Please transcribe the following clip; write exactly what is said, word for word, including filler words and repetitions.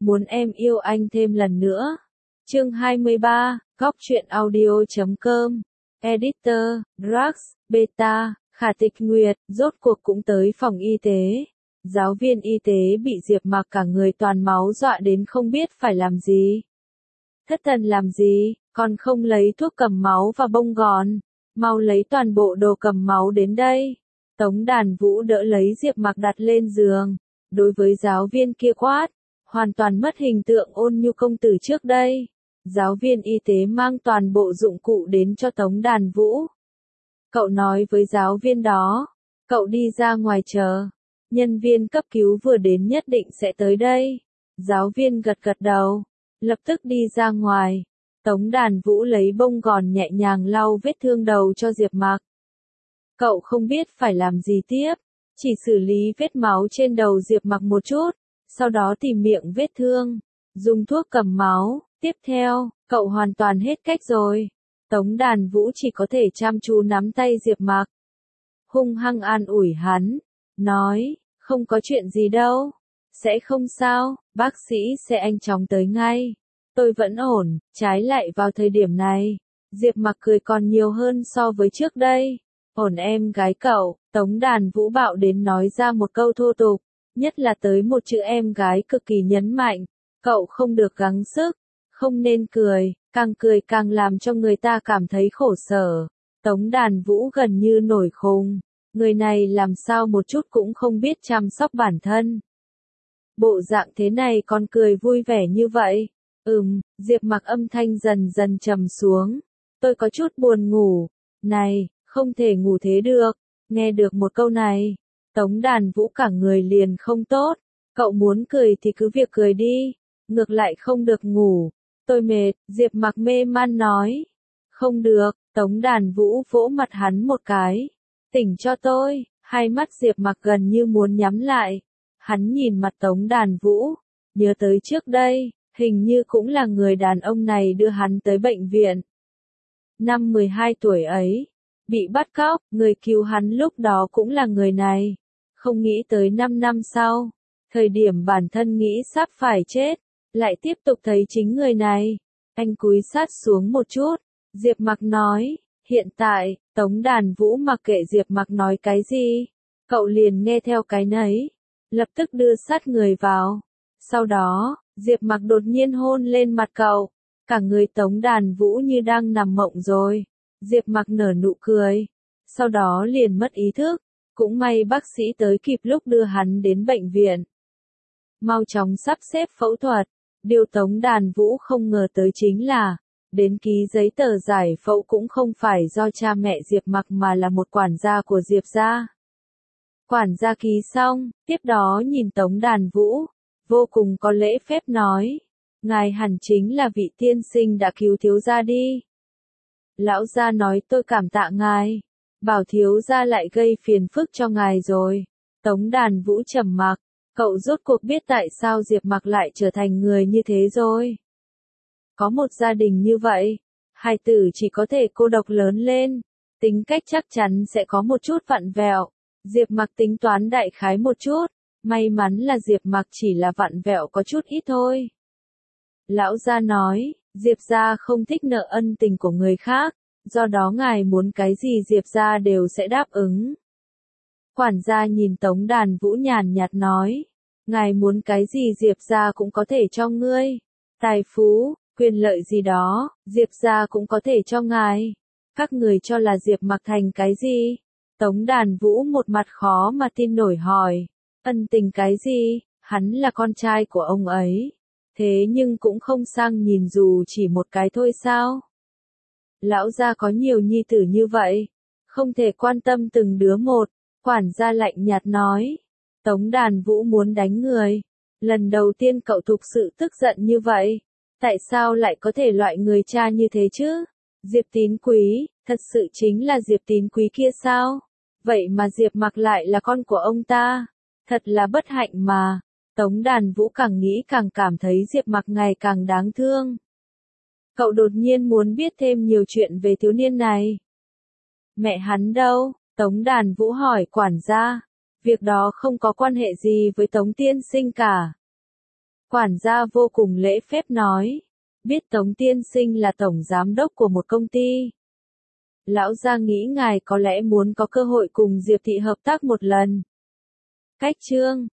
muốn em yêu anh thêm lần nữa. Chương hai mươi ba, góc truyện audio chấm com. Editor, Drax, Beta, Khả Tịch Nguyệt, rốt cuộc cũng tới phòng y tế. Giáo viên y tế bị Diệp Mặc cả người toàn máu dọa đến không biết phải làm gì. Thất thần làm gì, còn không lấy thuốc cầm máu và bông gòn. Mau lấy toàn bộ đồ cầm máu đến đây. Tống Đàn Vũ đỡ lấy Diệp Mặc đặt lên giường. Đối với giáo viên kia quát, hoàn toàn mất hình tượng ôn nhu công tử trước đây. Giáo viên y tế mang toàn bộ dụng cụ đến cho Tống Đàn Vũ. Cậu nói với giáo viên đó, cậu đi ra ngoài chờ. Nhân viên cấp cứu vừa đến nhất định sẽ tới đây. Giáo viên gật gật đầu, lập tức đi ra ngoài. Tống Đàn Vũ lấy bông gòn nhẹ nhàng lau vết thương đầu cho Diệp Mặc. Cậu không biết phải làm gì tiếp, chỉ xử lý vết máu trên đầu Diệp Mặc một chút, sau đó tìm miệng vết thương, dùng thuốc cầm máu. Tiếp theo, cậu hoàn toàn hết cách rồi. Tống Đàn Vũ chỉ có thể chăm chú nắm tay Diệp Mặc, hung hăng an ủi hắn, nói, không có chuyện gì đâu, sẽ không sao, bác sĩ sẽ nhanh chóng tới ngay. Tôi vẫn ổn, trái lại vào thời điểm này, Diệp Mặc cười còn nhiều hơn so với trước đây. Ổn em gái cậu, Tống Đàn Vũ bạo đến nói ra một câu thô tục, nhất là tới một chữ em gái cực kỳ nhấn mạnh, cậu không được gắng sức, không nên cười, càng cười càng làm cho người ta cảm thấy khổ sở. Tống Đàn Vũ gần như nổi khùng, người này làm sao một chút cũng không biết chăm sóc bản thân. Bộ dạng thế này còn cười vui vẻ như vậy. Ừm, Diệp Mặc âm thanh dần dần trầm xuống. Tôi có chút buồn ngủ. Này, không thể ngủ thế được. Nghe được một câu này, Tống Đàn Vũ cả người liền không tốt. Cậu muốn cười thì cứ việc cười đi, ngược lại không được ngủ. Tôi mệt, Diệp Mặc mê man nói. Không được, Tống Đàn Vũ vỗ mặt hắn một cái. Tỉnh cho tôi, hai mắt Diệp Mặc gần như muốn nhắm lại. Hắn nhìn mặt Tống Đàn Vũ, nhớ tới trước đây, hình như cũng là người đàn ông này đưa hắn tới bệnh viện. Năm mười hai tuổi ấy, bị bắt cóc, người cứu hắn lúc đó cũng là người này. Không nghĩ tới năm năm sau, thời điểm bản thân nghĩ sắp phải chết, lại tiếp tục thấy chính người này. Anh cúi sát xuống một chút, Diệp Mặc nói, hiện tại, Tống Đàn Vũ mặc kệ Diệp Mặc nói cái gì, cậu liền nghe theo cái nấy, lập tức đưa sát người vào. Sau đó, Diệp Mặc đột nhiên hôn lên mặt cậu, cả người Tống Đàn Vũ như đang nằm mộng rồi. Diệp Mặc nở nụ cười, sau đó liền mất ý thức, cũng may bác sĩ tới kịp lúc đưa hắn đến bệnh viện. Mau chóng sắp xếp phẫu thuật, điều Tống Đàn Vũ không ngờ tới chính là, đến ký giấy tờ giải phẫu cũng không phải do cha mẹ Diệp Mặc mà là một quản gia của Diệp gia. Quản gia ký xong, tiếp đó nhìn Tống Đàn Vũ, vô cùng có lễ phép nói, ngài hẳn chính là vị tiên sinh đã cứu thiếu gia đi. Lão gia nói tôi cảm tạ ngài, bảo thiếu gia lại gây phiền phức cho ngài rồi. Tống Đàn Vũ trầm mặc, cậu rốt cuộc biết tại sao Diệp Mặc lại trở thành người như thế rồi. Có một gia đình như vậy, hài tử chỉ có thể cô độc lớn lên, tính cách chắc chắn sẽ có một chút vặn vẹo. Diệp Mặc tính toán đại khái một chút, may mắn là Diệp Mặc chỉ là vặn vẹo có chút ít thôi. Lão gia nói, Diệp gia không thích nợ ân tình của người khác, do đó ngài muốn cái gì Diệp gia đều sẽ đáp ứng. Quản gia nhìn Tống Đàn Vũ nhàn nhạt nói, ngài muốn cái gì Diệp gia cũng có thể cho ngươi, tài phú, quyền lợi gì đó, Diệp gia cũng có thể cho ngài. Các người cho là Diệp Mặc thành cái gì? Tống Đàn Vũ một mặt khó mà tin nổi hỏi, ân tình cái gì, hắn là con trai của ông ấy, thế nhưng cũng không sang nhìn dù chỉ một cái thôi sao? Lão gia có nhiều nhi tử như vậy, không thể quan tâm từng đứa một, quản gia lạnh nhạt nói. Tống Đàn Vũ muốn đánh người, lần đầu tiên cậu thực sự tức giận như vậy, tại sao lại có thể loại người cha như thế chứ? Diệp Tín Quý, thật sự chính là Diệp Tín Quý kia sao? Vậy mà Diệp Mặc lại là con của ông ta, thật là bất hạnh mà. Tống Đàn Vũ càng nghĩ càng cảm thấy Diệp Mặc ngày càng đáng thương. Cậu đột nhiên muốn biết thêm nhiều chuyện về thiếu niên này. Mẹ hắn đâu? Tống Đàn Vũ hỏi quản gia. Việc đó không có quan hệ gì với Tống tiên sinh cả. Quản gia vô cùng lễ phép nói. Biết Tống tiên sinh là tổng giám đốc của một công ty. Lão gia nghĩ ngài có lẽ muốn có cơ hội cùng Diệp thị hợp tác một lần. Cách chương